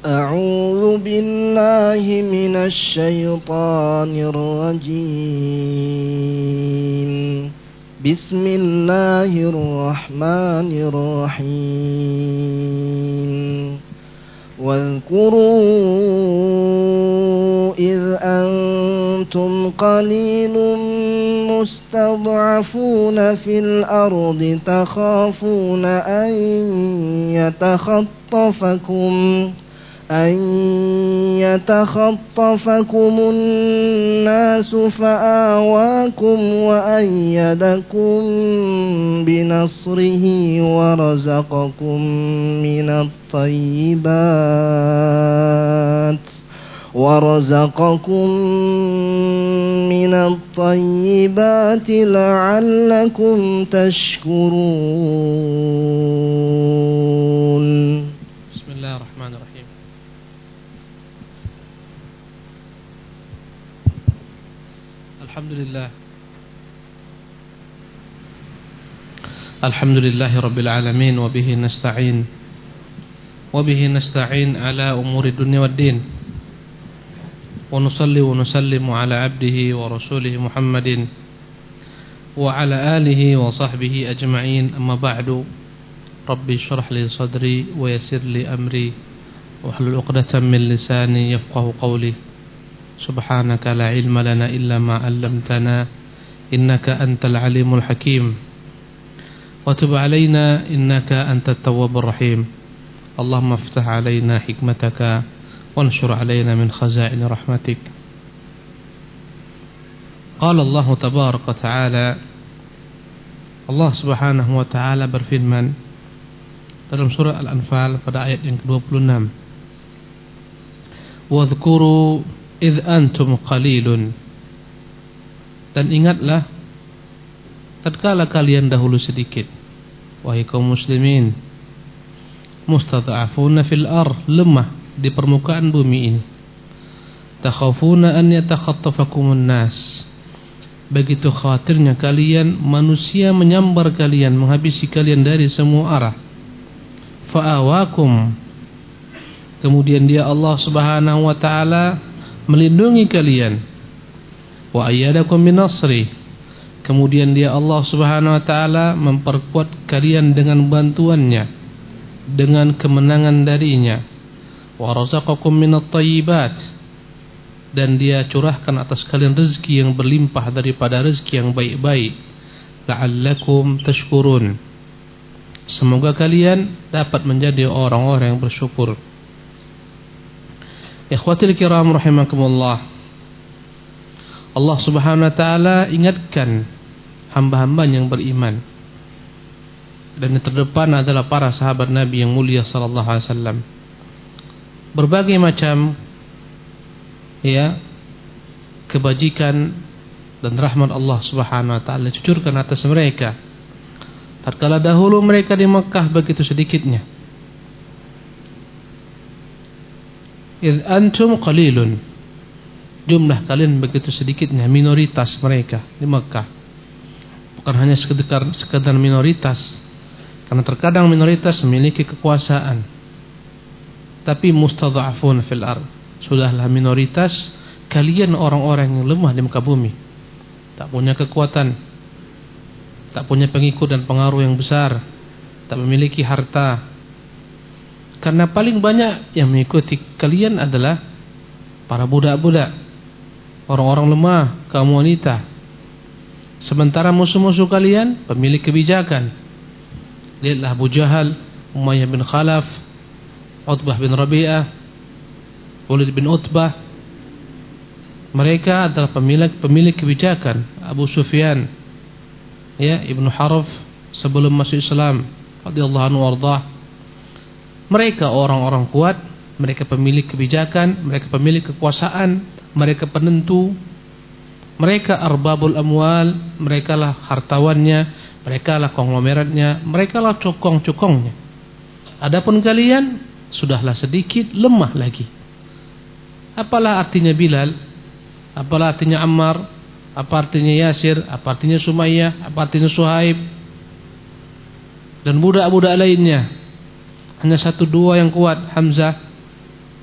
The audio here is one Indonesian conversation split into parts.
أعوذ بالله من الشيطان الرجيم. بسم الله الرحمن الرحيم. واذكروا إذ أنتم قليل مستضعفون في الأرض تخافون أن يتخطفكم الناس فآواكم وأيدكم بنصره ورزقكم من الطيبات لعلكم تشكرون. بسم الله الرحمن الرحيم. الحمد لله رب العالمين وبه نستعين على أمور الدنيا والدين ونصلي ونسلم على عبده ورسوله محمد وعلى آله وصحبه أجمعين. أما بعد، ربي اشرح لي صدري ويسر لي أمري واحلل عقدة من لساني يفقه قولي. سبحانك لا علم لنا إلا ما علمتنا إنك أنت العليم الحكيم وتب علينا إنك أنت التواب الرحيم. اللهم افتح علينا حكمتك وانشر علينا من خزائن رحمتك. قال الله تبارك وتعالى, Allah subhanahu wa ta'ala berfirman dalam surah Al-Anfal pada ayat yang ke-26, wadhkuru idh antum qalilun, dan ingatlah tatkala kalian dahulu sedikit, wahai kaum muslimin, mustad'afuna fil ardh, lemah di permukaan bumi ini, takhafuna an yatakhattafakumun nas, begitu khawatirnya kalian manusia menyambar kalian, menghabisi kalian dari semua arah. Fa'awakum, kemudian dia Allah subhanahu wa ta'ala melindungi kalian. Wa ayyadakum binasri, kemudian dia Allah subhanahu wa ta'ala memperkuat kalian dengan bantuannya, dengan kemenangan darinya. Wa razaqakum minat thayyibat, dan dia curahkan atas kalian rezeki yang berlimpah daripada rezeki yang baik-baik. La'allakum tashkurun, semoga kalian dapat menjadi orang-orang yang bersyukur. Ikhwatil kiram rahimakumullah, Allah subhanahu wa ta'ala ingatkan hamba-hamba yang beriman, dan yang terdepan adalah para sahabat Nabi yang mulia sallallahu alaihi wasallam. Berbagai macam kebajikan dan rahmat Allah subhanahu wa ta'ala cucurkan atas mereka tatkala dahulu mereka di Mekah begitu sedikitnya. Idh antum qalilun, jumlah kalian begitu sedikitnya, minoritas mereka di Mekah. Bukan hanya sekedar minoritas, karena terkadang minoritas memiliki kekuasaan, tapi mustadha'afun fil ardh, sudahlah minoritas kalian, orang-orang yang lemah di muka bumi, tak punya kekuatan, tak punya pengikut dan pengaruh yang besar, tak memiliki harta. Karena paling banyak yang mengikuti kalian adalah para budak-budak, orang-orang lemah, kaum wanita. Sementara musuh-musuh kalian pemilik kebijakan. Lihatlah Abu Jahal, Umayyah bin Khalaf, Utbah bin Rabi'ah, Walid bin Utbah. Mereka adalah pemilik kebijakan. Abu Sufyan, Ibnu Harf sebelum masuk Islam, radhiyallahu anhu warḍah. Mereka orang-orang kuat, mereka pemilik kebijakan, mereka pemilik kekuasaan, mereka penentu, mereka arbabul amwal, mereka lah hartawannya, mereka lah konglomeratnya, mereka lah cokong-cokongnya. Adapun kalian sudahlah sedikit, lemah lagi. Apalah artinya Bilal, apalah artinya Ammar, apa artinya Yasir, apa artinya Sumayyah, apa artinya Suhaib, dan budak-budak lainnya. Hanya satu dua yang kuat, Hamzah,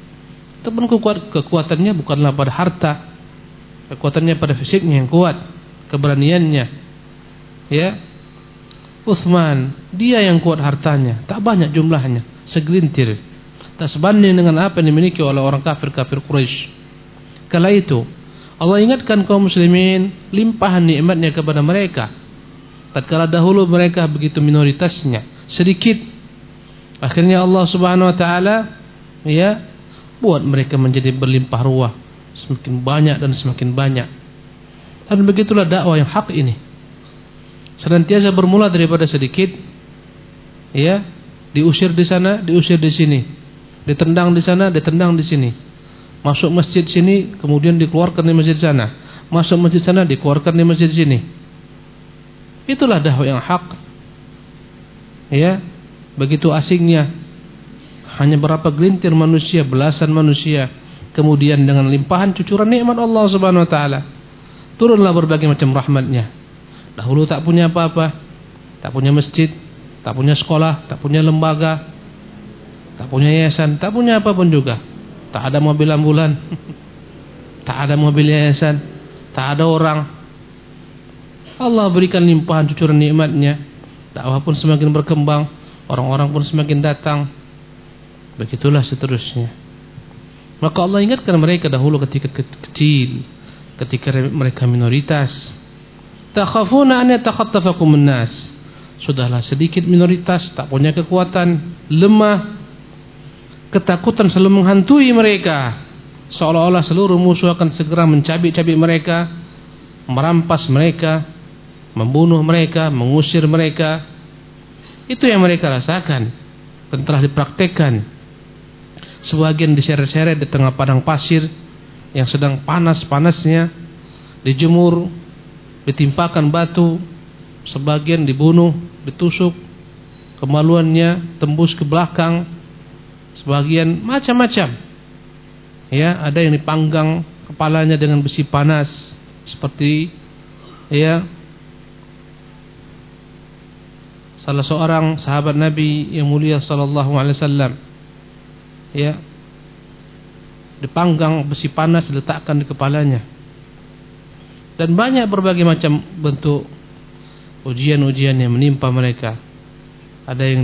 ataupun kekuatannya bukanlah pada harta, kekuatannya pada fisiknya yang kuat, keberaniannya. Ya, Utsman, dia yang kuat hartanya, tak banyak jumlahnya, segelintir, tak sebanding dengan apa yang dimiliki oleh orang kafir-kafir Quraisy. Kala itu Allah ingatkan kaum muslimin limpahan nikmatnya kepada mereka. Tatkala dahulu mereka begitu minoritasnya, sedikit. Akhirnya Allah Subhanahu wa taala ya buat mereka menjadi berlimpah ruah, semakin banyak dan semakin banyak. Dan begitulah dakwah yang hak ini. Senantiasa bermula daripada sedikit, ya, diusir di sana, diusir di sini, ditendang di sana, ditendang di sini. Masuk masjid sini, kemudian dikeluarkan di masjid sana. Masuk masjid sana, dikeluarkan di masjid sini. Itulah dakwah yang hak. Ya, begitu asingnya. Hanya berapa gelintir manusia, belasan manusia. Kemudian dengan limpahan cucuran nikmat Allah Subhanahu wa taala, turunlah berbagai macam rahmatnya. Dahulu tak punya apa-apa, tak punya masjid, tak punya sekolah, tak punya lembaga, tak punya yayasan, tak punya apapun juga. Tak ada mobil ambulan, tak ada mobil yayasan, tak ada orang. Allah berikan limpahan cucuran nikmatnya. Dakwah pun semakin berkembang, orang-orang pun semakin datang. Begitulah seterusnya. Maka Allah ingatkan mereka dahulu ketika kecil, ketika mereka minoritas. Takhafuna an yatakhattafakum an-nas. Sudahlah sedikit minoritas, tak punya kekuatan, lemah. Ketakutan selalu menghantui mereka, seolah-olah seluruh musuh akan segera mencabik-cabik mereka, merampas mereka, membunuh mereka, mengusir mereka. Itu yang mereka rasakan dan telah dipraktekkan. Sebagian diseret-seret di tengah padang pasir yang sedang panas-panasnya, dijemur, ditimpakan batu. Sebagian dibunuh, ditusuk, kemaluannya tembus ke belakang. Sebagian macam-macam. Ya, ada yang dipanggang kepalanya dengan besi panas seperti ya salah seorang sahabat Nabi yang mulia sallallahu alaihi wasallam. Ya, dipanggang besi panas diletakkan di kepalanya. Dan banyak berbagai macam bentuk ujian-ujian yang menimpa mereka. Ada yang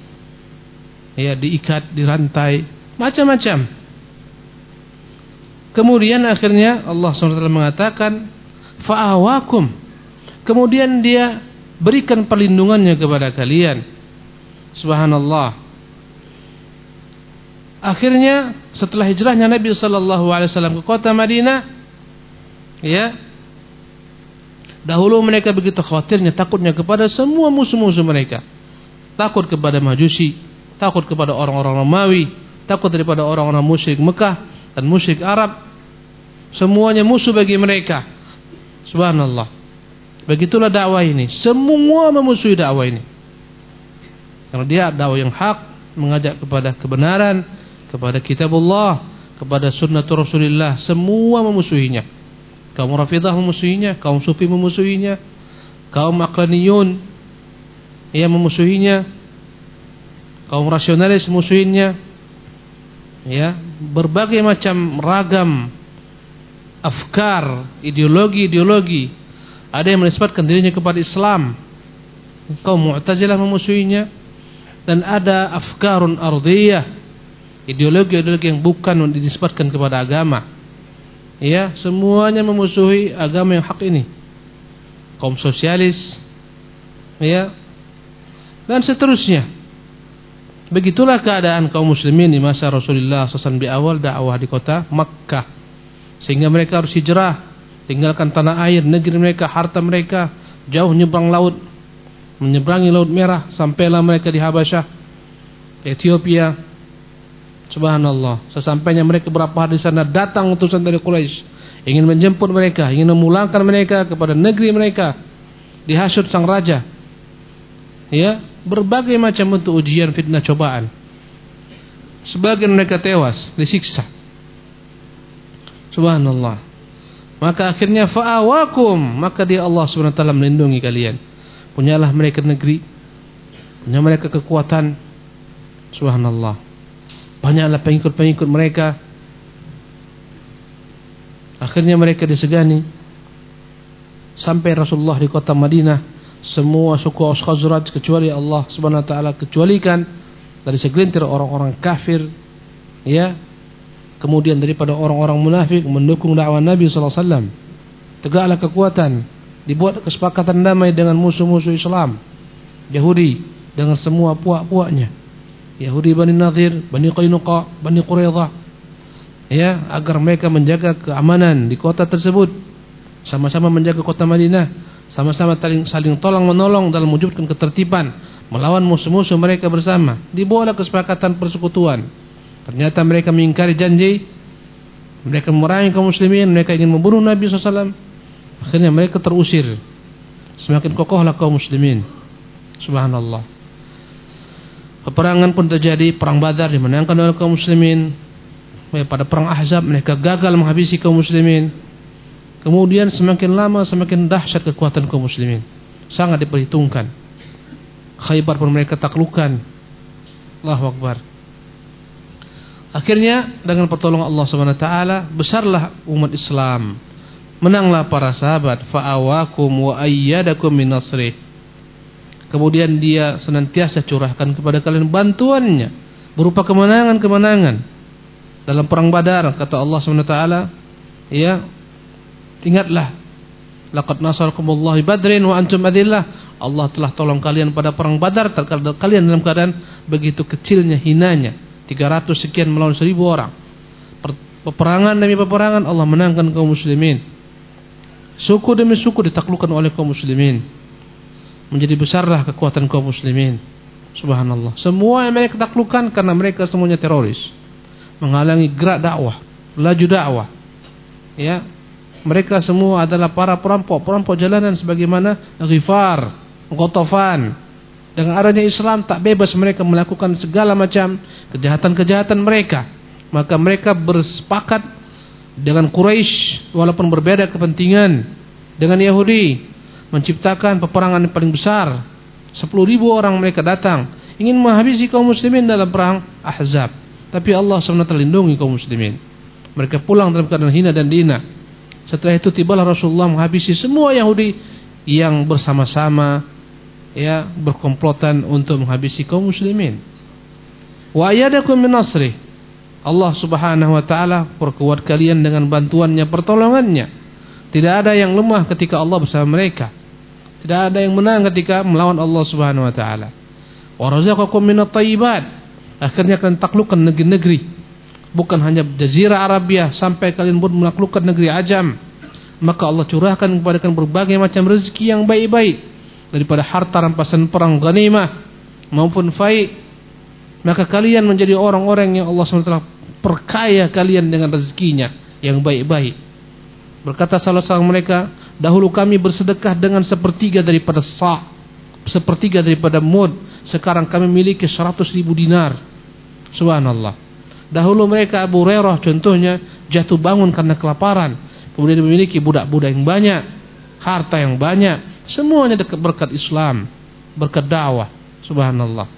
diikat, dirantai, macam-macam. Kemudian akhirnya Allah SWT mengatakan fa'awakum, kemudian dia berikan perlindungannya kepada kalian. Subhanallah. Akhirnya setelah hijrahnya Nabi SAW ke kota Madinah, ya, dahulu mereka begitu khawatirnya, takutnya kepada semua musuh-musuh mereka. Takut kepada Majusi, takut kepada orang-orang Romawi, takut daripada orang-orang musyrik Mekah dan musyrik Arab. Semuanya musuh bagi mereka. Subhanallah. Begitulah dakwah ini. Semua memusuhi dakwah ini. Karena dia dakwah yang hak, mengajak kepada kebenaran, kepada kitabullah, kepada sunnatul Rasulullah. Semua memusuhinya. Kaum Rafidah memusuhinya, kaum Sufi memusuhinya, kaum Aqlaniyun yang memusuhinya, kaum rasionalis musuhinnya, ya, berbagai macam ragam afkar, ideologi. Ada yang menisbatkan dirinya kepada Islam, kaum Mu'tazilah memusuhinya, dan ada afkarun ardiyah, ideologi yang bukan dinisbatkan kepada agama. Ya, semuanya memusuhi agama yang hak ini. Kaum sosialis, ya, dan seterusnya. Begitulah keadaan kaum muslimin di masa Rasulullah SAW di awal dakwah di kota Makkah, sehingga mereka harus hijrah, tinggalkan tanah air, negeri mereka, harta mereka, jauh nyebrang laut, menyeberangi Laut Merah, sampailah mereka di Habasyah, Ethiopia. Subhanallah. Sesampainya mereka berapa hari di sana, datang utusan dari Quraisy, ingin menjemput mereka, ingin memulangkan mereka kepada negeri mereka. Dihasut sang raja. Ya, berbagai macam bentuk ujian, fitnah, cobaan. Sebagian mereka tewas, disiksa. Subhanallah. Maka akhirnya fa'awakum, maka dia Allah SWT melindungi kalian. Punyalah mereka negeri, punya mereka kekuatan. Subhanallah. Banyaklah pengikut-pengikut mereka, Akhirnya mereka disegani. Sampai Rasulullah di kota Madinah, semua suku Aus Khazraj kecuali Allah Subhanahu wa taala kecualikan dari segelintir orang-orang kafir, ya. Kemudian daripada orang-orang munafik mendukung dakwah Nabi sallallahu alaihi wasallam. Tegaklah kekuatan, dibuat kesepakatan damai dengan musuh-musuh Islam, Yahudi dengan semua puak-puaknya. Yahudi Bani Nadir, Bani Qainuqa, Bani Quraidah, ya, agar mereka menjaga keamanan di kota tersebut, sama-sama menjaga kota Madinah, sama-sama saling tolong menolong dalam mewujudkan ketertiban melawan musuh-musuh mereka bersama. Dibuatlah kesepakatan persekutuan. Ternyata mereka mengingkari janji, mereka memerangi kaum muslimin, mereka ingin membunuh Nabi SAW. Akhirnya mereka terusir. Semakin kokohlah kaum muslimin. Subhanallah. Peperangan pun terjadi, perang Badar dimenangkan oleh kaum muslimin. Pada perang Ahzab mereka gagal menghabisi kaum muslimin. Kemudian semakin lama semakin dahsyat kekuatan kaum muslimin, sangat diperhitungkan. Khaybar pun mereka taklukkan. Allahu Akbar. Akhirnya dengan pertolongan Allah Subhanahu wa taala besarlah umat Islam. Menanglah para sahabat, fa'awakum wa ayyadakum min nasrih. Kemudian dia senantiasa curahkan kepada kalian bantuannya berupa kemenangan-kemenangan. Dalam perang Badar kata Allah Subhanahu wa taala, ya, ingatlah, laqad nasarakumullahu Badrin wa antum adillah. Allah telah tolong kalian pada perang Badar tatkala kalian dalam keadaan begitu kecilnya, hinanya, 300 sekian melawan 1000 orang. Peperangan demi peperangan Allah menangkan kaum muslimin. Suku demi suku ditaklukkan oleh kaum muslimin. Menjadi besarlah kekuatan kaum muslimin. Subhanallah. Semua yang mereka taklukkan karena mereka semuanya teroris, menghalangi gerak dakwah, laju dakwah. Ya, mereka semua adalah para perampok jalanan sebagaimana Ghifar, Ghatafan. Dengan adanya Islam tak bebas mereka melakukan segala macam kejahatan-kejahatan mereka. Maka mereka bersepakat dengan Quraisy walaupun berbeda kepentingan dengan Yahudi, menciptakan peperangan yang paling besar. 10.000 orang mereka datang ingin menghabisi kaum muslimin dalam perang Ahzab. Tapi Allah SWT lindungi kaum muslimin. Mereka pulang dalam keadaan hina dan dina. Setelah itu tibalah Rasulullah menghabisi semua Yahudi yang bersama-sama, ya, berkomplotan untuk menghabisi kaum muslimin. Wa ayyadakum min nasrih. Allah Subhanahu wa taala perkuat kalian dengan bantuannya, pertolongannya. Tidak ada yang lemah ketika Allah bersama mereka. Tidak ada yang menang ketika melawan Allah Subhanahu wa taala. Wa razaqakum minat thayyibat. Akhirnya kalian taklukkan negeri-negeri. Bukan hanya Jazirah Arabia, sampai kalian pun menaklukkan negeri Ajam. Maka Allah curahkan kepada kalian berbagai macam rezeki yang baik-baik, daripada harta rampasan perang, ghanimah maupun fai'. Maka kalian menjadi orang-orang yang Allah SWT perkaya kalian dengan rezekinya yang baik-baik. Berkata salah seorang mereka, dahulu kami bersedekah dengan sepertiga daripada sa', sepertiga daripada mud. Sekarang kami memiliki 100.000 dinar. Subhanallah. Dahulu mereka, Abu Hurairah contohnya, jatuh bangun karena kelaparan, kemudian memiliki budak-budak yang banyak, harta yang banyak. Semuanya berkat Islam, berkat dakwah. Subhanallah.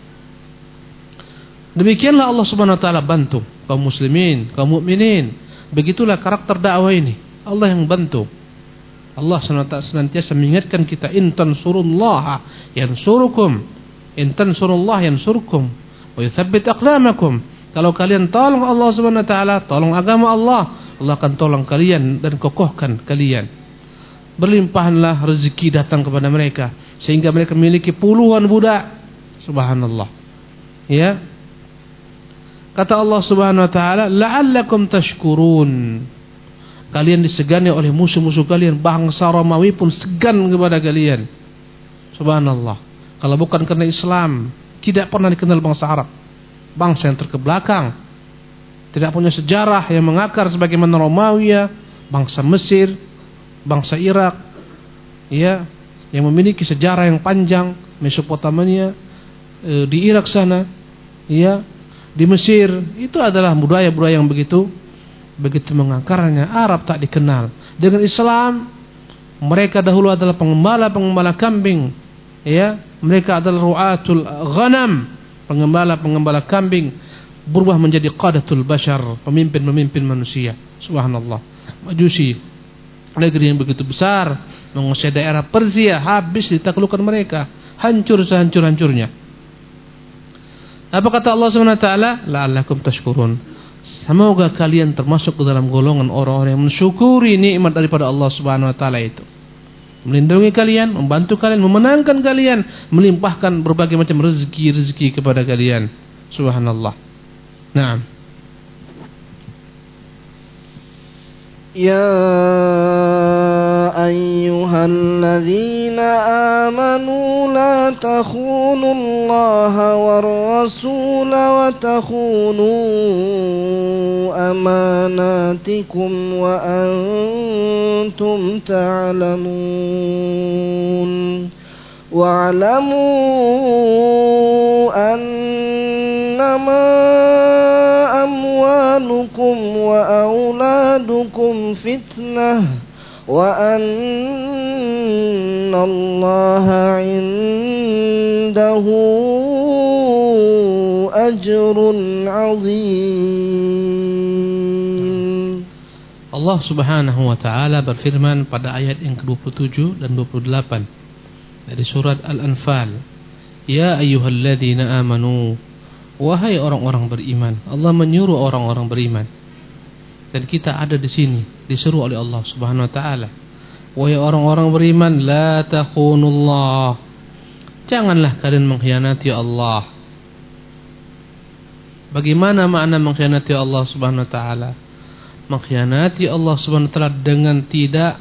Demikianlah Allah Subhanahu wa taala bantu kaum muslimin, kaum mukminin. Begitulah karakter dakwah ini. Allah yang bantu. Allah senantiasa mengingatkan kita, in tansurullaha yansurukum, in tansurullaha yansurkum wa yuthabbit aqdamakum. Kalau kalian tolong Allah Subhanahu wa taala, tolong agama Allah, Allah akan tolong kalian dan kokohkan kalian. Berlimpahlah rezeki datang kepada mereka sehingga mereka memiliki puluhan budak. Subhanallah. Ya. Kata Allah Subhanahu wa taala, la'allakum tashkurun. Kalian disegani oleh musuh-musuh kalian, bangsa Romawi pun segan kepada kalian. Subhanallah. Kalau bukan karena Islam, tidak pernah dikenal bangsa Arab. Bangsa yang terkebelakang, tidak punya sejarah yang mengakar sebagaimana Romawi, bangsa Mesir, bangsa Irak, ya, yang memiliki sejarah yang panjang. Mesopotamia, di Irak sana, ya, di Mesir, itu adalah budaya-budaya yang begitu mengakarnya. Arab tak dikenal. Dengan Islam, mereka dahulu adalah pengembala kambing, ya, mereka adalah ru'atul ghanam, pengembala kambing, berubah menjadi qadatul bashar, pemimpin manusia. Subhanallah. Majusi, negeri yang begitu besar, menguasai daerah Persia, habis ditaklukkan mereka, hancur sehancur-hancurnya. Apa kata Allah SWT? La'allakum tashkurun. Semoga kalian termasuk ke dalam golongan orang-orang yang mensyukuri nikmat daripada Allah SWT itu. Melindungi kalian, membantu kalian, memenangkan kalian, melimpahkan berbagai macam rezeki-rezeki kepada kalian. Subhanallah. Naam. Ya ayyuhalladzina amanu la takhunu Allah war rasul wa takhunu amanatikum wa antum ta'lamun wa'lamu annama amwalukum wa auladukum fitnah wa annallaha indahu ajrun 'azim. Allah Subhanahu wa taala berfirman pada ayat yang ke-27 dan 28 dari surat Al-Anfal, ya ayyuhalladzina amanu, wahai orang-orang beriman. Allah menyuruh orang-orang beriman. Dan kita ada di sini, disuruh oleh Allah Subhanahu wa taala. Wahai orang-orang beriman, la takhunullah. Janganlah kalian mengkhianati Allah. Bagaimana makna mengkhianati Allah Subhanahu wa taala? Mengkhianati Allah Subhanahu wa taala dengan tidak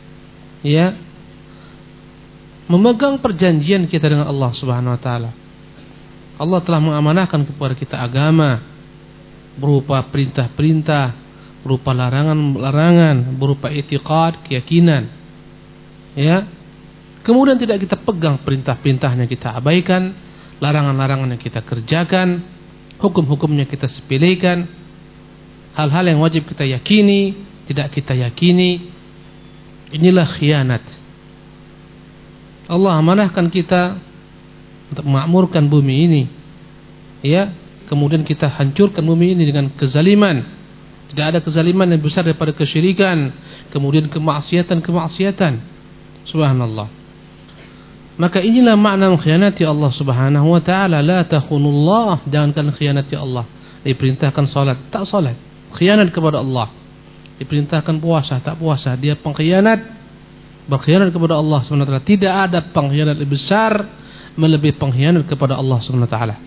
memegang perjanjian kita dengan Allah Subhanahu wa taala. Allah telah mengamanahkan kepada kita agama berupa perintah-perintah, berupa larangan-larangan, berupa i'tiqad, keyakinan. Kemudian tidak kita pegang perintah-perintahnya, kita abaikan, larangan-larangannya kita kerjakan, hukum-hukumnya kita sepelekan. Hal-hal yang wajib kita yakini, tidak kita yakini. Inilah khianat. Allah amanahkan kita untuk memakmurkan bumi ini, kemudian kita hancurkan bumi ini dengan kezaliman. Tidak ada kezaliman yang besar daripada kesyirikan, kemudian kemaksiatan. Subhanallah. Maka inilah makna mengkhianati Allah Subhanahu wa taala. La takhunullah, jangan kalian khianati Allah. Diperintahkan salat, tak salat, khianat kepada Allah. Diperintahkan puasa, tak puasa, dia pengkhianat, berkhianat kepada Allah Subhanahu wa taala. Tidak ada pengkhianat lebih besar melebihi pengkhianat kepada Allah Subhanahu wa taala.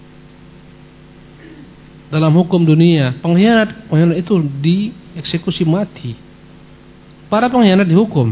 Dalam hukum dunia, pengkhianat itu dieksekusi mati. Para pengkhianat dihukum,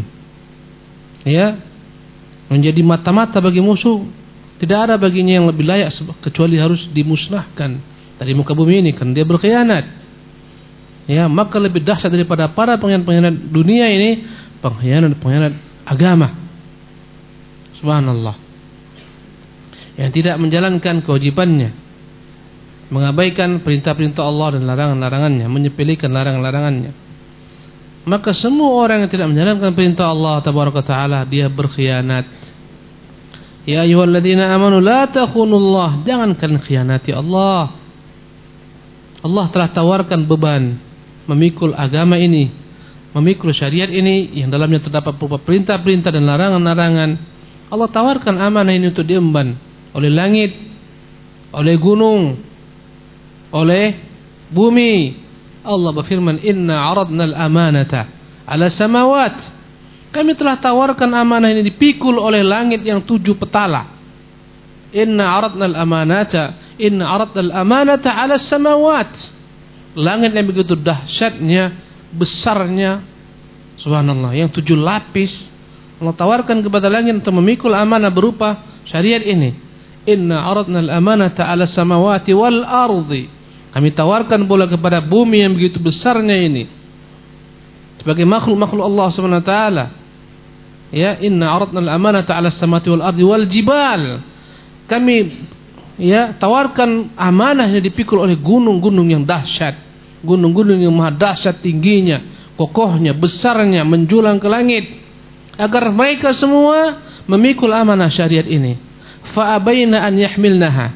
menjadi mata-mata bagi musuh. Tidak ada baginya yang lebih layak kecuali harus dimusnahkan dari muka bumi ini karena dia berkhianat. Maka lebih dahsyat daripada para pengkhianat dunia ini, pengkhianat agama. Subhanallah. Yang tidak menjalankan kewajibannya, mengabaikan perintah-perintah Allah dan larangan-larangannya, menyepelekan larangan-larangannya. Maka semua orang yang tidak menjalankan perintah Allah tabaraka taala, dia berkhianat. Ya ayyuhalladzina amanu la takhunullah, jangan kalian khianati Allah. Allah telah tawarkan beban memikul agama ini, memikul syariat ini yang dalamnya terdapat berupa perintah-perintah dan larangan-larangan. Allah tawarkan amanah ini untuk diemban oleh langit, oleh gunung, oleh bumi. Allah berfirman, inna aradna al-amanata ala samawat. Kami telah tawarkan amanah ini dipikul oleh langit yang 7 petala. Inna aradna al-amanata ala samawat. Langit yang begitu dahsyatnya, besarnya, subhanallah, yang 7 lapis. Allah tawarkan kepada langit untuk memikul amanah berupa syariat ini. Inna aradna al-amanata ala samawati wal ardi. Kami tawarkan pula kepada bumi yang begitu besarnya ini sebagai makhluk-makhluk Allah Subhanahu wa taala. Inna aradna al-amanata ala samawati wal ardi wal jibal. Kami tawarkan amanahnya dipikul oleh gunung-gunung yang dahsyat, gunung-gunung yang maha dahsyat tingginya, kokohnya, besarnya, menjulang ke langit, agar mereka semua memikul amanah syariat ini. Fa abaina an yahmilnaha.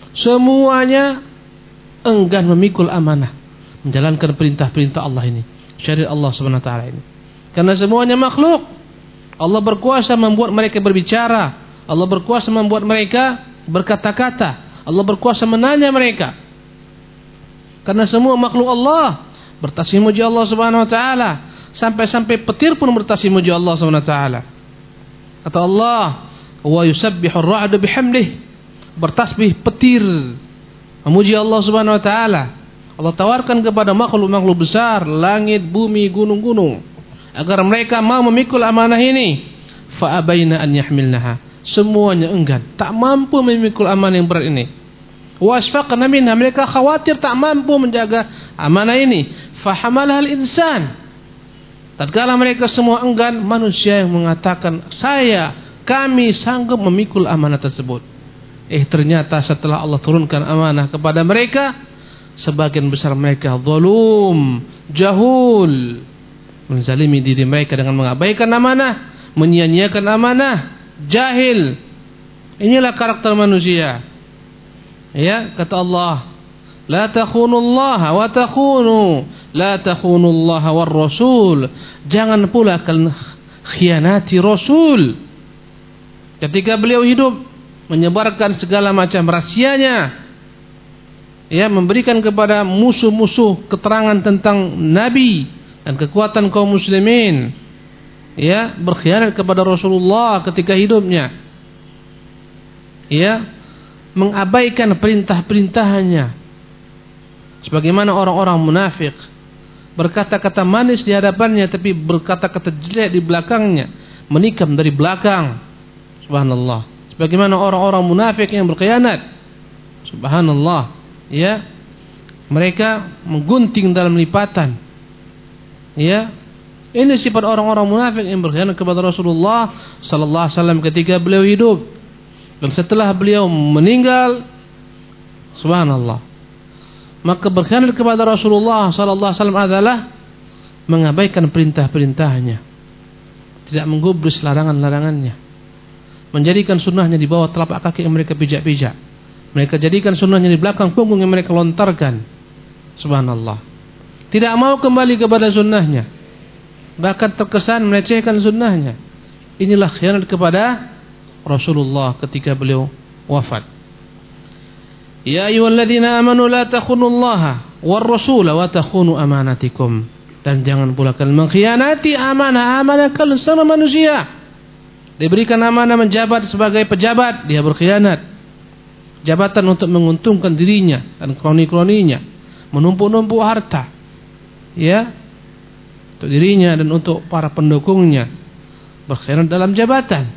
Semuanya enggan memikul amanah, menjalankan perintah-perintah Allah ini. syariat Allah Subhanahu wa taala ini. Karena semuanya makhluk. Allah berkuasa membuat mereka berbicara. Allah berkuasa membuat mereka berkata-kata. Allah berkuasa menanya mereka. Karena semua makhluk Allah bertasbih memuji Allah Subhanahu wa taala. Sampai-sampai petir pun bertasbih memuji Allah Subhanahu wa taala. Kata Allah, "Wa yusabbihu ar-ra'du bihamdihi." Bertasbih petir memuji Allah Subhanahu wa taala. Allah tawarkan kepada makhluk-makhluk besar, langit, bumi, gunung-gunung, agar mereka mau memikul amanah ini. Fa abaina an yahmilnaha. Semuanya enggan, tak mampu memikul amanah yang berat ini. Wa asfaqna minha, mereka khawatir tak mampu menjaga amanah ini. Fa hamalaha al-insan. Tatkala mereka semua enggan, manusia yang mengatakan, kami sanggup memikul amanah tersebut. Ternyata setelah Allah turunkan amanah kepada mereka, sebagian besar mereka zalim, jahul, menzalimi diri mereka dengan mengabaikan amanah, menyia-nyiakan amanah, jahil. Inilah karakter manusia. Ya, kata Allah, la takhunullaha wa takhunu, la takhunullaha war rasul. Jangan pula kalian khianati Rasul. Ketika beliau hidup, menyebarkan segala macam rahasianya, ya, memberikan kepada musuh-musuh keterangan tentang Nabi dan kekuatan kaum muslimin, ya, berkhianat kepada Rasulullah ketika hidupnya, ya, mengabaikan perintah-perintahnya, sebagaimana orang-orang munafik, berkata-kata manis di hadapannya tapi berkata-kata jelek di belakangnya, menikam dari belakang. Subhanallah. Bagaimana orang-orang munafik yang berkhianat, subhanallah, ya, mereka menggunting dalam lipatan, ya. Ini sifat orang-orang munafik yang berkhianat kepada Rasulullah sallallahu alaihi wasallam ketika beliau hidup, dan setelah beliau meninggal, subhanallah. Maka berkhianat kepada Rasulullah sallallahu alaihi wasallam adalah mengabaikan perintah-perintahnya, tidak menggubris larangan-larangannya, menjadikan sunnahnya di bawah telapak kaki yang mereka pijak-pijak. Mereka jadikan sunnahnya di belakang punggung yang mereka lontarkan. Subhanallah. Tidak mau kembali kepada sunnahnya, bahkan terkesan melecehkan sunnahnya. Inilah khianat kepada Rasulullah ketika beliau wafat. Ya ayyuhalladzina amanu la takhunullaha war rasula wa takhunu amanatikum. Dan jangan pula kalian mengkhianati amanah-amanah kalian sama manusia. Diberikan amanah menjabat sebagai pejabat, dia berkhianat. Jabatan untuk menguntungkan dirinya dan kroni-kroninya, menumpuk-numpuk harta, ya, untuk dirinya dan untuk para pendukungnya, berkhianat dalam jabatan.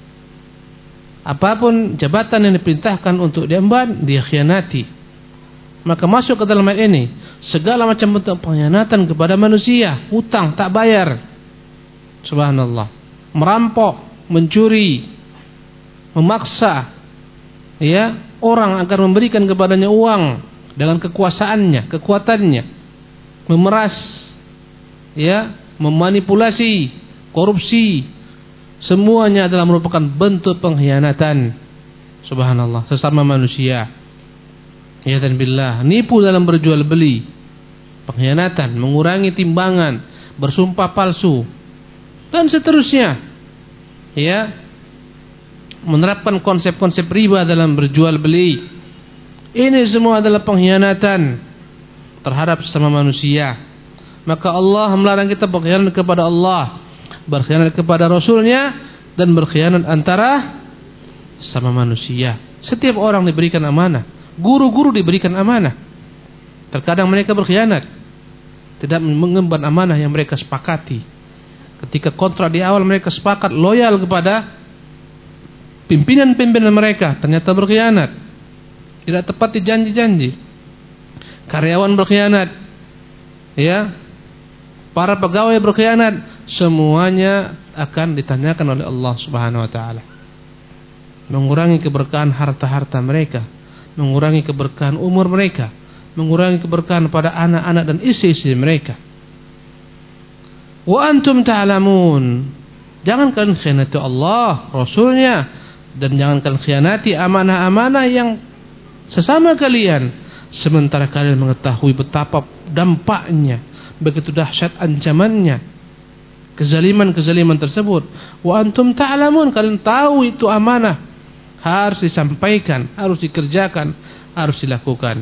Apapun jabatan yang diperintahkan untuk diemban, dia khianati. Maka masuk ke dalam ayat ini segala macam bentuk pengkhianatan kepada manusia, hutang tak bayar, subhanallah, merampok, mencuri, memaksa, ya, orang agar memberikan kepadanya uang dengan kekuasaannya, kekuatannya, memeras, ya, memanipulasi, korupsi, semuanya adalah merupakan bentuk pengkhianatan, subhanallah, sesama manusia. Ya dan billah, nipu dalam berjual beli, pengkhianatan, mengurangi timbangan, bersumpah palsu, dan seterusnya. Ya, menerapkan konsep-konsep riba dalam berjual beli. Ini semua adalah pengkhianatan terhadap sesama manusia. Maka Allah melarang kita berkhianat kepada Allah, berkhianat kepada Rasulnya, dan berkhianat antara sesama manusia. Setiap orang diberikan amanah, guru-guru diberikan amanah. Terkadang mereka berkhianat, tidak mengemban amanah yang mereka sepakati. Ketika kontrak di awal mereka sepakat loyal kepada pimpinan-pimpinan mereka, ternyata berkhianat, tidak tepati janji-janji. Karyawan berkhianat, ya, para pegawai berkhianat, semuanya akan ditanyakan oleh Allah Subhanahu wa taala. Mengurangi keberkahan harta-harta mereka, mengurangi keberkahan umur mereka, mengurangi keberkahan pada anak-anak dan istri-istri mereka. Wa antum ta'lamun. Jangan kalian khianati Allah, Rasulnya, dan jangan kalian khianati amanah-amanah yang sesama kalian, sementara kalian mengetahui betapa dampaknya, begitu dahsyat ancamannya, kezaliman tersebut. Wa antum ta'lamun, kalian tahu itu amanah, harus disampaikan, harus dikerjakan, harus dilakukan.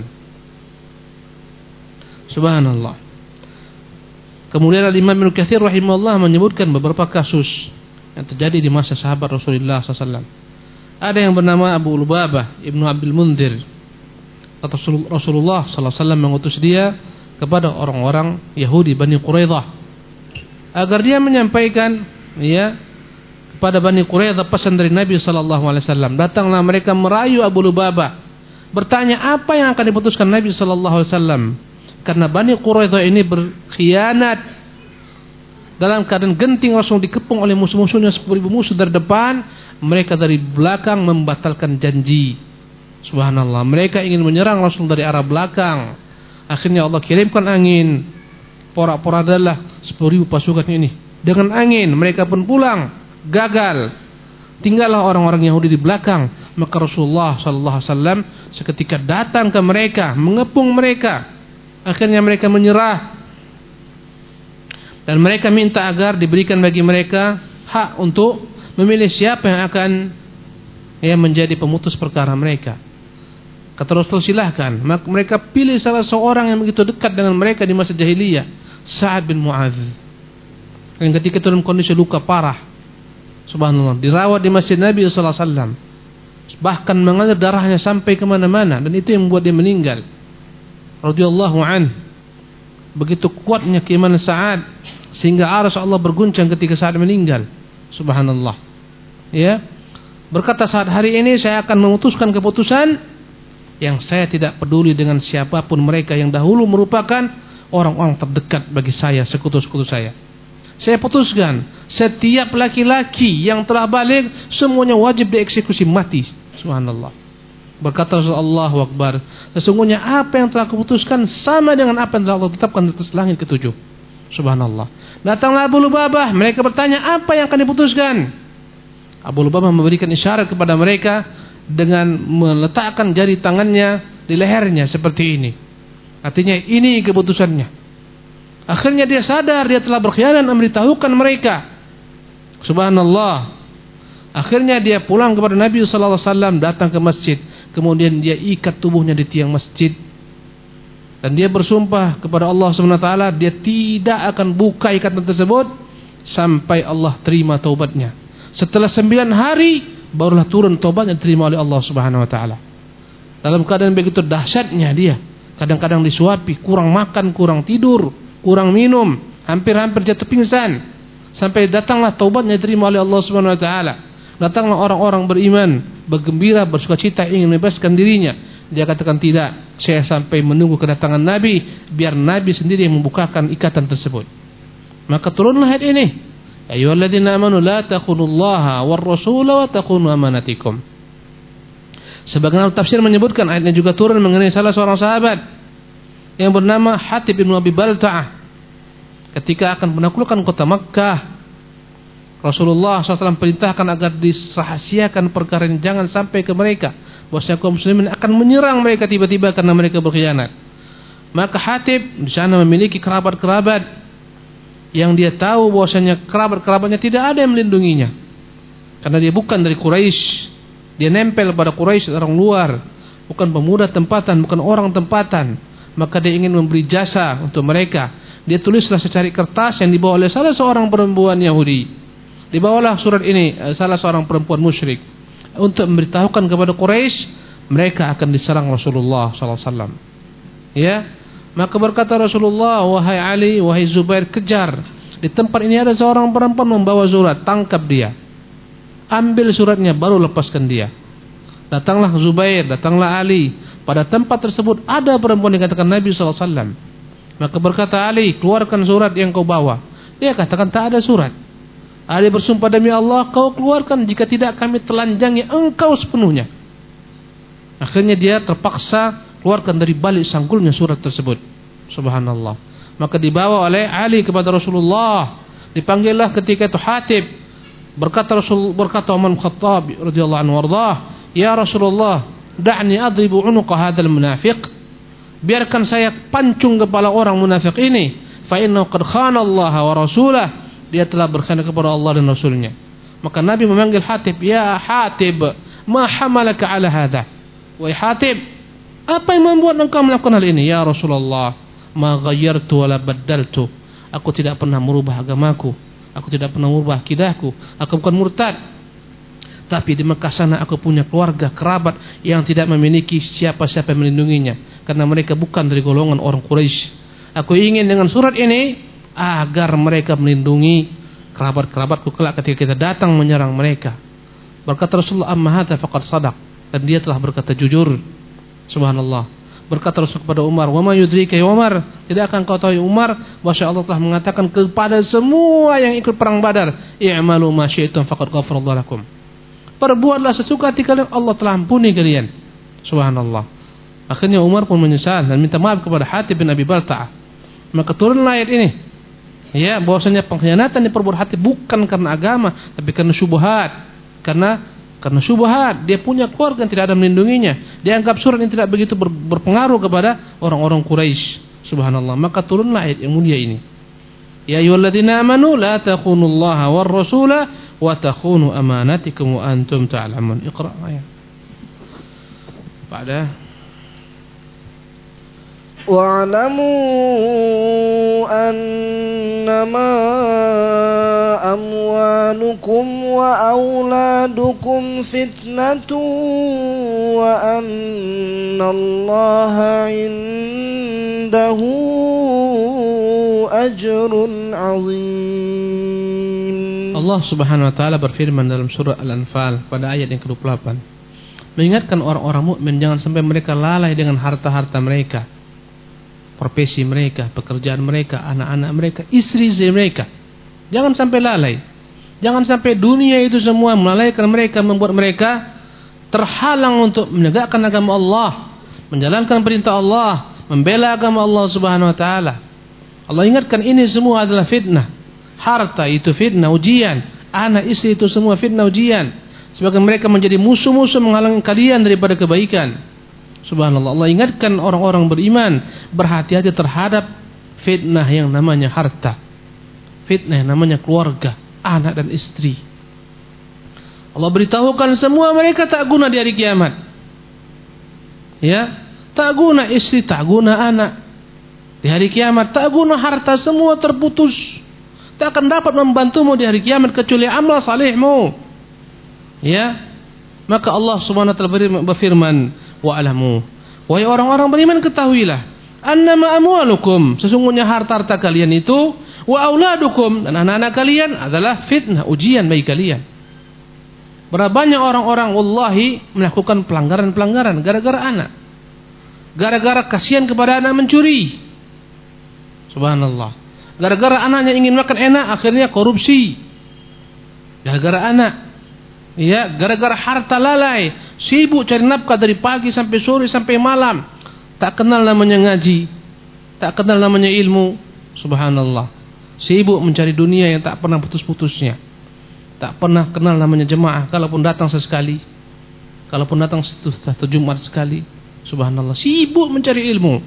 Subhanallah. Kemudian Imam Ibnu Katsir rahimahullah menyebutkan beberapa kasus yang terjadi di masa sahabat Rasulullah SAW. Ada yang bernama Abu Lubabah Ibnu Abdul Munzir. Kata Rasulullah SAW mengutus dia kepada orang-orang Yahudi Bani Quraidah agar dia menyampaikan kepada Bani Quraidah pesan dari Nabi SAW. Datanglah mereka merayu Abu Lubabah, bertanya apa yang akan diputuskan Nabi SAW, karena Bani Quraidah ini berkhianat. Dalam keadaan genting Rasul dikepung oleh musuh-musuhnya 10.000 musuh dari depan, mereka dari belakang membatalkan janji. Subhanallah, mereka ingin menyerang Rasul dari arah belakang. Akhirnya Allah kirimkan angin, porak-poradalah 10.000 pasukan ini. Dengan angin mereka pun pulang, gagal. Tinggallah orang-orang Yahudi di belakang. Maka Rasulullah SAW seketika datang ke mereka, mengepung mereka. Akhirnya mereka menyerah. Dan mereka minta agar diberikan bagi mereka hak untuk memilih siapa yang akan menjadi pemutus perkara mereka. Kata Rasul, silahkan. Maka mereka pilih salah seorang yang begitu dekat dengan mereka di masa jahiliyah, Sa'ad bin Mu'adz. Dan ketika itu dalam kondisi luka parah, subhanallah, dirawat di masjid Nabi SAW, bahkan mengalir darahnya sampai kemana-mana, dan itu yang membuat dia meninggal. Radhiyallahu anhu. Begitu kuatnya keimanan Sa'ad sehingga arsy Allah berguncang ketika Sa'ad meninggal. Subhanallah. Berkata Sa'ad, hari ini saya akan memutuskan keputusan yang saya tidak peduli dengan siapapun mereka yang dahulu merupakan orang-orang terdekat bagi saya, sekutu-sekutu saya. Saya putuskan setiap laki-laki yang telah baligh semuanya wajib dieksekusi mati. Subhanallah. Berkata Rasulullah, Allahu Akbar, sesungguhnya apa yang telah kuputuskan sama dengan apa yang telah Allah tetapkan di atas langit ketujuh. Subhanallah. Datanglah Abu Lubabah, mereka bertanya apa yang akan diputuskan. Abu Lubabah memberikan isyarat kepada mereka dengan meletakkan jari tangannya di lehernya seperti ini. Artinya ini keputusannya. Akhirnya dia sadar dia telah berkhianat memberitahukan mereka. Subhanallah. Akhirnya dia pulang kepada Nabi SAW, datang ke masjid. Kemudian dia ikat tubuhnya di tiang masjid. Dan dia bersumpah kepada Allah SWT, dia tidak akan buka ikatan tersebut sampai Allah terima taubatnya. Setelah 9 hari barulah turun taubatnya diterima oleh Allah SWT. Dalam keadaan begitu dahsyatnya dia, kadang-kadang disuapi, kurang makan, kurang tidur, kurang minum, hampir-hampir jatuh pingsan, sampai datanglah taubatnya diterima oleh Allah SWT. Datanglah orang-orang beriman, bergembira, bersukacita, ingin membebaskan dirinya. Dia katakan, tidak, saya sampai menunggu kedatangan Nabi, biar Nabi sendiri yang membukakan ikatan tersebut. Maka turunlah ayat ini, ya ayyuhalladzina amanu la takhunullaha war rasula wa takhunu amanatikum. Sebagian tafsir menyebutkan ayatnya juga turun mengenai salah seorang sahabat yang bernama Hatib bin Abi Balta'ah. Ketika akan menaklukkan kota Makkah, Rasulullah SAW perintahkan agar dirahasiakan perkara ini, jangan sampai ke mereka, bahwasanya kaum muslimin akan menyerang mereka tiba-tiba karena mereka berkhianat. Maka Hatib di sana memiliki kerabat-kerabat yang dia tahu bahwasanya kerabat-kerabatnya tidak ada yang melindunginya, karena dia bukan dari Quraisy. Dia nempel pada Quraisy, orang luar, bukan pemuda tempatan, bukan orang tempatan. Maka dia ingin memberi jasa untuk mereka. Dia tulislah secari kertas yang dibawa oleh salah seorang perempuan Yahudi. Dibawalah surat ini salah seorang perempuan musyrik untuk memberitahukan kepada Quraisy mereka akan diserang Rasulullah SAW. Maka berkata Rasulullah, wahai Ali, wahai Zubair, kejar. Di tempat ini ada seorang perempuan membawa surat, tangkap dia. Ambil suratnya, baru lepaskan dia. Datanglah Zubair, datanglah Ali. Pada tempat tersebut ada perempuan yang katakan Nabi SAW. Maka berkata Ali, keluarkan surat yang kau bawa. Dia katakan tak ada surat. Ali bersumpah, demi Allah, kau keluarkan, jika tidak kami telanjangi engkau sepenuhnya. Akhirnya dia terpaksa keluarkan dari balik sanggulnya surat tersebut. Subhanallah. Maka dibawa oleh Ali kepada Rasulullah. Dipanggillah ketika itu Hatib. Berkata Umar bin Khattab radhiyallahu anhu warḍah, ya Rasulullah, da'ni adribu unuqa hadzal munafiq. biarkan saya pancung kepala orang munafik ini. Fa innahu qad khana Allah wa rasulah, dia telah berkhianat kepada Allah dan Rasulnya. Maka Nabi memanggil Hatib, ya Hatib, ma hamalaka ala hadha? Wahai Hatib, apa yang membuat engkau melakukan hal ini? Ya Rasulullah, ma ghayyartu wala baddaltu. Aku tidak pernah merubah agamaku, aku tidak pernah merubah akidahku, aku bukan murtad. Tapi di Mekah sana aku punya keluarga, kerabat yang tidak memiliki siapa-siapa yang melindunginya, karena mereka bukan dari golongan orang Quraisy. Aku ingin dengan surat ini agar mereka melindungi kerabat-kerabatku kelak ketika kita datang menyerang mereka. Berkata Rasulullah, amma hadza faqad sadaq, dan dia telah berkata jujur. Subhanallah. Berkata Rasul kepada Umar, wa ma yudrika ya Umar, tidak akan kau tahu Umar, bahwa Allah telah mengatakan kepada semua yang ikut perang Badar, i'malu ma syi'tum faqad ghafarallahu lakum. Perbuatlah sesuka hati kalian, Allah telah ampuni kalian. Subhanallah. Akhirnya Umar pun menyesal dan minta maaf kepada Hatib bin Abi Balta'ah. Maka turunlah ayat ini, ya, bahwasanya pengkhianatan diperbuat Hatib bukan karena agama, tapi karena syubhat. Karena syubhat, dia punya keluarga yang tidak ada melindunginya. Dia anggap surat ini tidak begitu berpengaruh kepada orang-orang Quraisy. Subhanallah. Maka turunlah ayat yang mulia ini. Ya ayyuhalladzina amanu la takhunullaha war rasula wa takhunu amanatikum wa antum ta'lamun. Iqra ayat. Pada wa'lamu annama amwalukum wa auladukum fitnatun wa annallaha indahu ajrun azim. Allah Subhanahu wa taala berfirman dalam surah Al-Anfal pada ayat yang ke-28, mengingatkan orang-orang mukmin jangan sampai mereka lalai dengan harta-harta mereka, profesi mereka, pekerjaan mereka, anak-anak mereka, istri-istri mereka. Jangan sampai lalai. Jangan sampai dunia itu semua melalaikan mereka, membuat mereka terhalang untuk menegakkan agama Allah, menjalankan perintah Allah, membela agama Allah Subhanahu wa taala. Allah ingatkan ini semua adalah fitnah. Harta itu fitnah, ujian. Anak istri itu semua fitnah, ujian. Sebagian mereka menjadi musuh-musuh menghalangi kalian daripada kebaikan. Subhanallah. Allah ingatkan orang-orang beriman berhati-hati terhadap fitnah yang namanya harta, fitnah yang namanya keluarga, anak dan istri. Allah beritahukan semua mereka tak guna di hari kiamat. Ya, tak guna istri, tak guna anak. Di hari kiamat tak guna harta, semua terputus. Tak akan dapat membantumu di hari kiamat kecuali amal salihmu. Ya. Maka Allah Subhanahu wa taala berfirman, wa'lamu, wahai orang-orang beriman ketahuilah, annama amwalukum, sesungguhnya harta-harta kalian itu, wa auladukum, dan anak-anak kalian adalah fitnah, ujian bagi kalian. Berapa banyak orang-orang wallahi melakukan pelanggaran-pelanggaran gara-gara anak. Gara-gara kasihan kepada anak mencuri. Subhanallah. Gara-gara anaknya ingin makan enak akhirnya korupsi. Gara-gara anak. Ya, gara-gara harta lalai, sibuk cari nafkah dari pagi sampai sore sampai malam, tak kenal namanya ngaji, tak kenal namanya ilmu. Subhanallah. Sibuk mencari dunia yang tak pernah putus-putusnya, tak pernah kenal namanya jemaah, kalaupun datang sesekali, kalaupun datang satu Jumat sekali. Subhanallah. Sibuk mencari ilmu,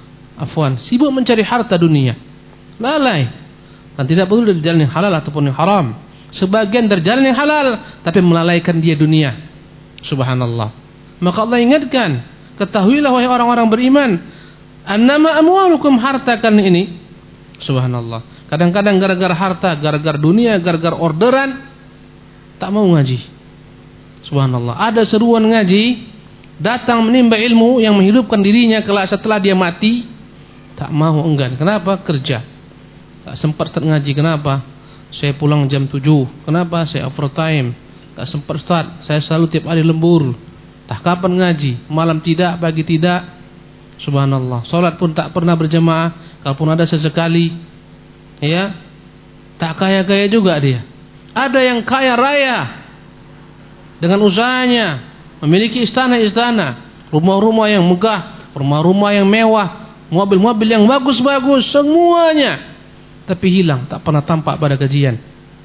sibuk mencari harta dunia, lalai, dan tidak peduli dari jalan yang halal ataupun yang haram. Sebagian dari jalan yang halal tapi melalaikan dia dunia. Subhanallah. Maka Allah ingatkan, ketahuilah wahai orang-orang beriman, annama amwalukum, harta kan ini. Subhanallah. Kadang-kadang gara-gara harta, gara-gara dunia, gara-gara orderan tak mau ngaji. Subhanallah. Ada seruan ngaji, datang menimba ilmu yang menghidupkan dirinya kelak setelah dia mati, tak mau, enggan. Kenapa? Kerja. Tak sempat start ngaji. Kenapa? Saya pulang jam 7. Kenapa? Saya overtime. Tak sempat start. Saya selalu tiap hari lembur. Tak kapan ngaji. Malam tidak, pagi tidak. Subhanallah. Salat pun tak pernah berjamaah, kalaupun ada sesekali. Ya. Tak kaya-kaya juga dia. Ada yang kaya raya dengan usahanya, memiliki istana-istana, rumah-rumah yang megah, rumah-rumah yang mewah, mobil-mobil yang bagus-bagus, semuanya. Tapi hilang, tak pernah tampak pada kajian,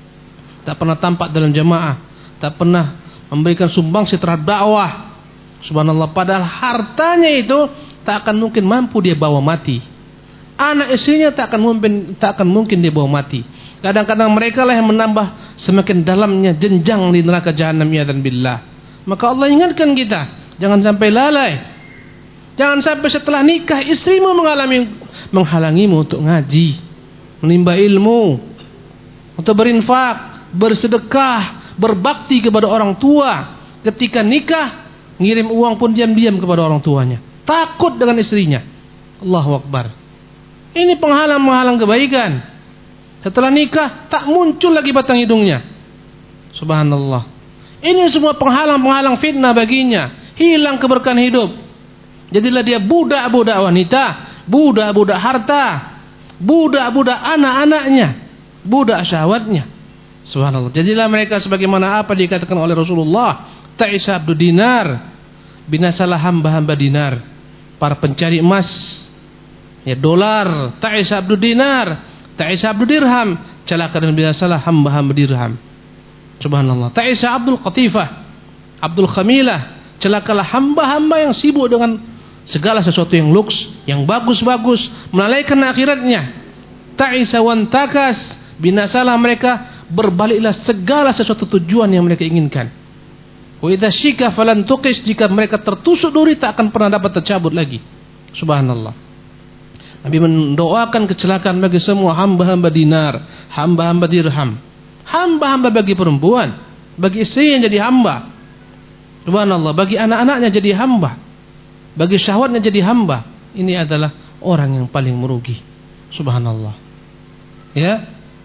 tak pernah tampak dalam jamaah, tak pernah memberikan sumbangsi terhadap dakwah. Subhanallah. Padahal hartanya itu tak akan mungkin mampu dia bawa mati. Anak istrinya tak akan mungkin dia bawa mati. Kadang-kadang mereka lah yang menambah semakin dalamnya jenjang di neraka jahanam ya dan billah. Maka Allah ingatkan kita, jangan sampai lalai. Jangan sampai setelah nikah istrimu menghalangimu untuk ngaji, menimba ilmu, untuk berinfak, bersedekah, berbakti kepada orang tua. Ketika nikah, ngirim uang pun diam-diam kepada orang tuanya. Takut dengan istrinya. Allahu Akbar. Ini penghalang-penghalang kebaikan. Setelah nikah tak muncul lagi batang hidungnya. Subhanallah. Ini semua penghalang-penghalang fitnah baginya. Hilang keberkahan hidup. Jadilah dia budak-budak wanita, budak-budak harta, budak-budak anak-anaknya, budak syahwatnya. Subhanallah. Jadilah mereka sebagaimana apa dikatakan oleh Rasulullah, ta'isa abdu dinar, binasalah hamba-hamba dinar, para pencari emas, ya dolar, ta'isa abdu dinar, ta'isa abdu dirham, celaka dan binasalah hamba-hamba dirham. Subhanallah. Ta'isa abdul qatifah, abdul khamilah, celakalah hamba-hamba yang sibuk dengan segala sesuatu yang luks, yang bagus-bagus, melalaikan akhiratnya. Ta'isa wantakas, binasalah mereka, berbaliklah segala sesuatu tujuan yang mereka inginkan. Wa idza syika falan tuqis, jika mereka tertusuk duri tak akan pernah dapat tercabut lagi. Subhanallah. Nabi mendoakan kecelakaan bagi semua hamba-hamba dinar, hamba-hamba dirham, hamba-hamba bagi perempuan, bagi istri yang jadi hamba. Subhanallah, bagi anak-anaknya jadi hamba, bagi syahwatnya jadi hamba. Ini adalah orang yang paling merugi. Subhanallah. Ya.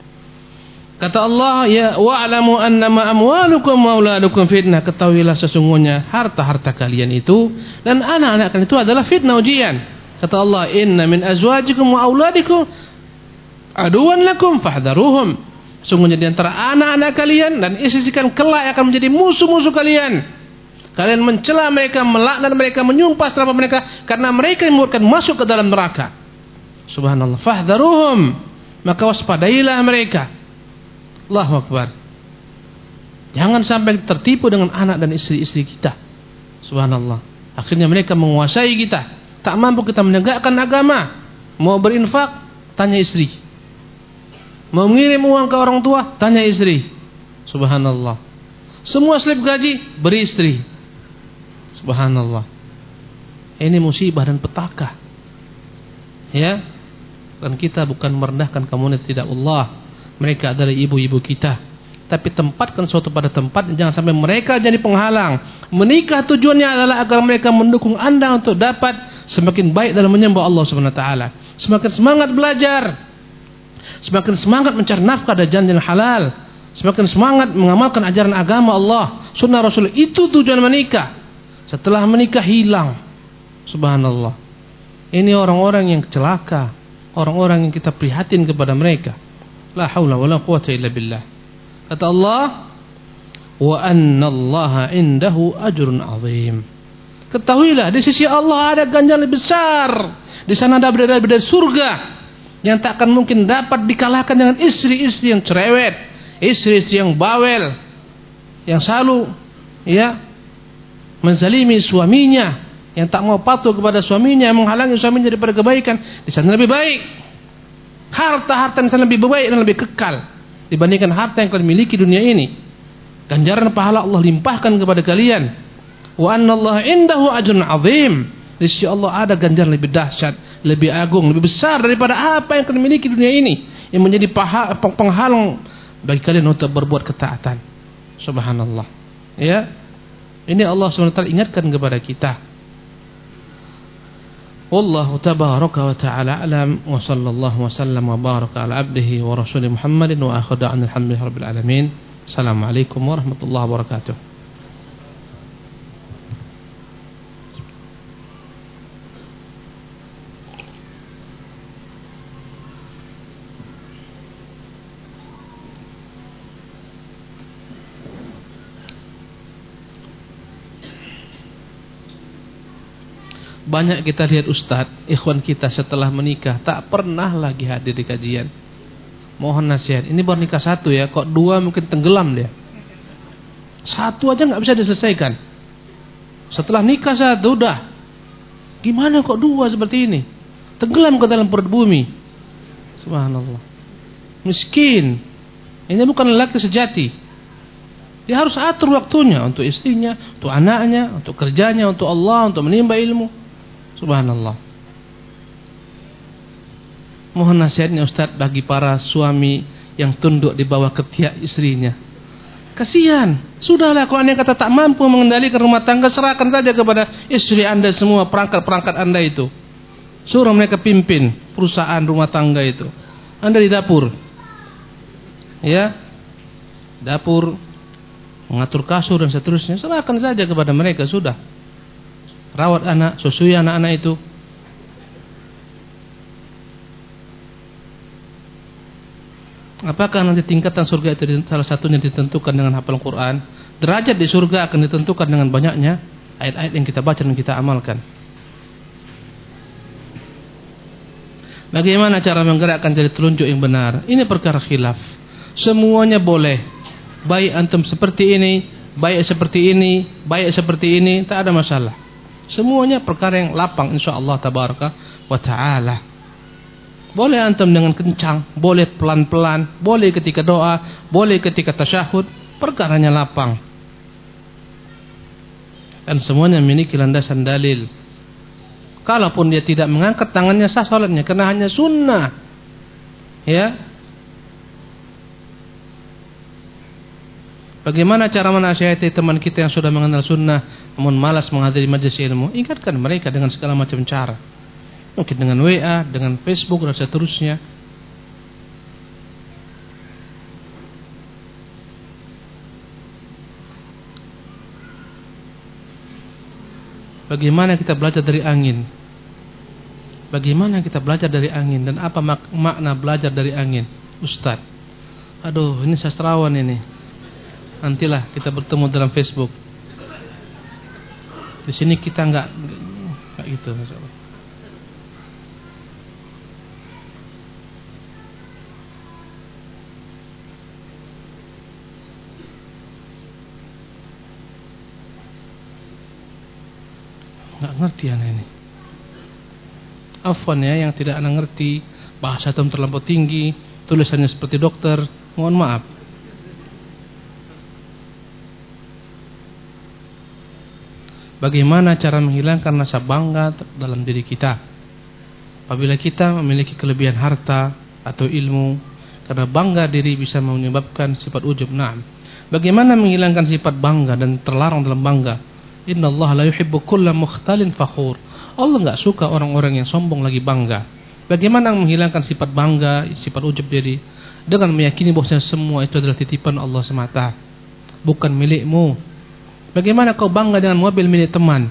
Kata Allah, ya wa'lamu annama amwalukum wa auladukum fitnah. Ketahuilah sesungguhnya harta-harta kalian itu dan anak-anak kalian itu adalah fitnah, ujian. Kata Allah, inna min azwajikum wa auladikum aduwan lakum fahdharuhum. Sungguhnya di antara anak-anak kalian dan istri kalian kelak akan menjadi musuh-musuh kalian. Kalian mencela mereka, melaknat mereka, menyumpah terhadap mereka karena mereka yang membuatkan masuk ke dalam neraka. Subhanallah. Fahdharuhum, maka waspadailah mereka. Allahu Akbar. Jangan sampai tertipu dengan anak dan istri-istri kita. Subhanallah. Akhirnya mereka menguasai kita. Tak mampu kita menegakkan agama. Mau berinfak, tanya istri. Mau mengirim uang ke orang tua, tanya istri. Subhanallah. Semua slip gaji, beri istri. Subhanallah. Ini musibah dan petaka. Ya. Dan kita bukan merendahkan kaum wanita, tidak, Allah. Mereka adalah ibu-ibu kita. Tapi tempatkan suatu pada tempat, jangan sampai mereka jadi penghalang. Menikah tujuannya adalah agar mereka mendukung Anda untuk dapat semakin baik dalam menyembah Allah Subhanahu wa taala. Semakin semangat belajar. Semakin semangat mencari nafkah dan jalan yang halal. Semakin semangat mengamalkan ajaran agama Allah, sunnah Rasul. Itu tujuan menikah. Setelah menikah hilang. Subhanallah. Ini orang-orang yang celaka, orang-orang yang kita prihatin kepada mereka. La haula wala quwwata illa billah. Kata Allah, wa anna Allaha indahu ajrun azim. Ketahuilah di sisi Allah ada ganjaran besar. Di sana ada bidadari surga yang tak akan mungkin dapat dikalahkan dengan istri-istri yang cerewet, istri-istri yang bawel, yang selalu menzalimi suaminya, yang tak mau patuh kepada suaminya, yang menghalangi suaminya daripada kebaikan. Di sana lebih baik. Harta-harta yang sana lebih baik dan lebih kekal dibandingkan harta yang kalian miliki dunia ini. Ganjaran pahala Allah limpahkan kepada kalian. Wa anna Allah indahu ajrun azim. Di sisi Allah ada ganjaran lebih dahsyat, lebih agung, lebih besar daripada apa yang kalian miliki dunia ini, yang menjadi penghalang bagi kalian untuk berbuat ketaatan. Subhanallah. Ya. Ini Allah SWT ingatkan kepada kita. Wallahu tabaraka wa ta'ala alam, wa sallallahu wa sallam wa baraka ala abdihi wa rasulih Muhammadin wa akhiru da'wana alhamdulillahi rabbil alamin. Assalamualaikum warahmatullahi wabarakatuh. Banyak kita lihat ustaz, ikhwan kita setelah menikah tak pernah lagi hadir di kajian. Mohon nasihat. Ini baru nikah satu ya, kok dua mungkin tenggelam dia. Satu aja nggak bisa diselesaikan. Setelah nikah satu udah Gimana kok dua seperti ini? Tenggelam ke dalam perut bumi. Subhanallah. Miskin. Ini bukan lelaki sejati. Dia harus atur waktunya untuk istrinya, untuk anaknya, untuk kerjanya, untuk Allah, untuk menimba ilmu. Subhanallah. Mohon nasihatnya Ustaz bagi para suami yang tunduk di bawah ketiak istrinya. Kasihan. Sudahlah, kalau anda kata tak mampu mengendalikan rumah tangga, serahkan saja kepada istri anda semua perangkat-perangkat anda itu. Suruh mereka pimpin perusahaan rumah tangga itu. Anda di dapur, ya, dapur, mengatur kasur dan seterusnya, serahkan saja kepada mereka. Sudah, rawat anak, susui anak-anak itu. Apakah nanti tingkatan surga itu salah satunya ditentukan dengan hafal Quran? Derajat di surga akan ditentukan dengan banyaknya ayat-ayat yang kita baca dan kita amalkan. Bagaimana cara menggerakkan jari telunjuk yang benar? Ini perkara khilaf. Semuanya boleh. Baik antum seperti ini, baik seperti ini, baik seperti ini, tak ada masalah. Semuanya perkara yang lapang insyaallah tabaraka wa taala. Boleh antum dengan kencang, boleh pelan-pelan, boleh ketika doa, boleh ketika tasyahud, perkaranya lapang. Dan semuanya memiliki landasan dalil. Kalaupun dia tidak mengangkat tangannya, sah salatnya karena hanya sunnah. Ya. Bagaimana cara menasihati teman kita yang sudah mengenal sunnah namun malas menghadiri majelis ilmu? Ingatkan mereka dengan segala macam cara. Mungkin dengan WA, dengan Facebook dan seterusnya. Bagaimana kita belajar dari angin? Bagaimana kita belajar dari angin? Dan apa makna belajar dari angin? Ustaz, aduh ini sastrawan ini. Nantilah kita bertemu dalam Facebook. Di sini kita enggak gitu, masyaallah. Enggak ngerti anak ini. Afwan ya yang tidak anak ngerti, bahasa itu terlampau tinggi, tulisannya seperti dokter, mohon maaf. Bagaimana cara menghilangkan rasa bangga dalam diri kita? Apabila kita memiliki kelebihan harta atau ilmu, karena bangga diri bisa menyebabkan sifat ujub. Naam. Bagaimana menghilangkan sifat bangga dan terlarang dalam bangga? Innallaha la yuhibbu kulla mukhtalin fakhur. Allah enggak suka orang-orang yang sombong lagi bangga. Bagaimana menghilangkan sifat bangga, sifat ujub diri? Dengan meyakini bahwa semua itu adalah titipan Allah semata, bukan milikmu. Bagaimana kau bangga dengan mobil milik teman?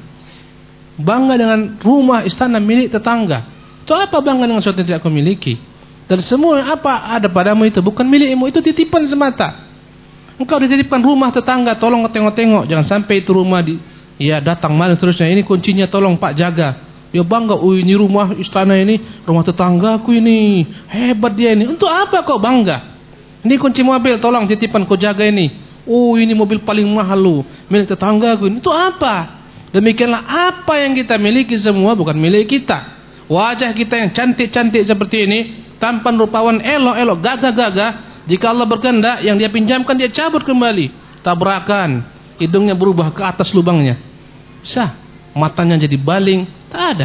Bangga dengan rumah istana milik tetangga? Itu apa bangga dengan sesuatu yang tidak kau miliki? Dan semua apa ada padamu itu bukan milikmu, itu titipan semata. Engkau dititipkan rumah tetangga, tolong tengok-tengok, jangan sampai itu rumah datang malam terusnya. Ini kuncinya, tolong Pak jaga. Dia bangga, ini rumah istana ini, rumah tetanggaku ini, hebat dia ini. Untuk apa kau bangga? Ini kunci mobil, tolong titipan kau jaga ini. Ini mobil paling mahal lu, milik tetanggaku ini. Itu apa? Demikianlah apa yang kita miliki semua bukan milik kita. Wajah kita yang cantik-cantik seperti ini, tampan rupawan, elok-elok, gagah-gagah, jika Allah berkehendak yang dia pinjamkan dia cabut kembali, tabrakan, hidungnya berubah ke atas lubangnya, bisa, matanya jadi baling, tak ada.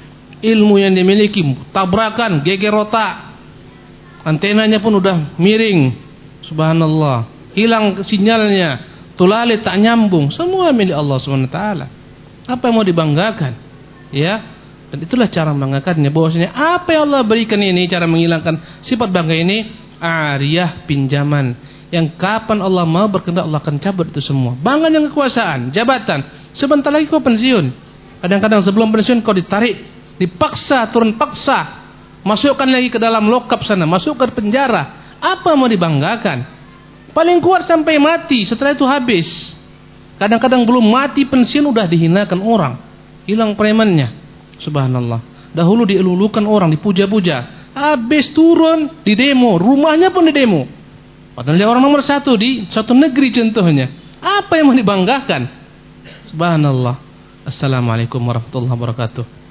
Ilmu yang dimiliki tabrakan, geger otak, antenanya pun udah miring, subhanallah, hilang sinyalnya, tulalit tak nyambung, semua milik Allah SWT. Apa yang mau dibanggakan? Ya, dan itulah cara membanggakannya. Bahwasanya apa yang Allah berikan ini, cara menghilangkan sifat bangga ini, ariyah, pinjaman, yang kapan Allah mau berkehendak Allah akan cabut itu semua. Bangga dengan kekuasaan, jabatan, sebentar lagi kau pensiun. Kadang-kadang sebelum pensiun kau ditarik, dipaksa, turun paksa, masukkan lagi ke dalam lokap sana, masukkan penjara. Apa mau dibanggakan? Paling kuat sampai mati, setelah itu habis. Kadang-kadang belum mati pensiun udah dihinakan orang, hilang premannya. Subhanallah. Dahulu dielulukan orang, dipuja-puja, habis turun di demo, rumahnya pun di demo. Padahal dia orang nomor satu di suatu negeri contohnya. Apa yang mau dibanggakan? Subhanallah. Assalamualaikum warahmatullahi wabarakatuh.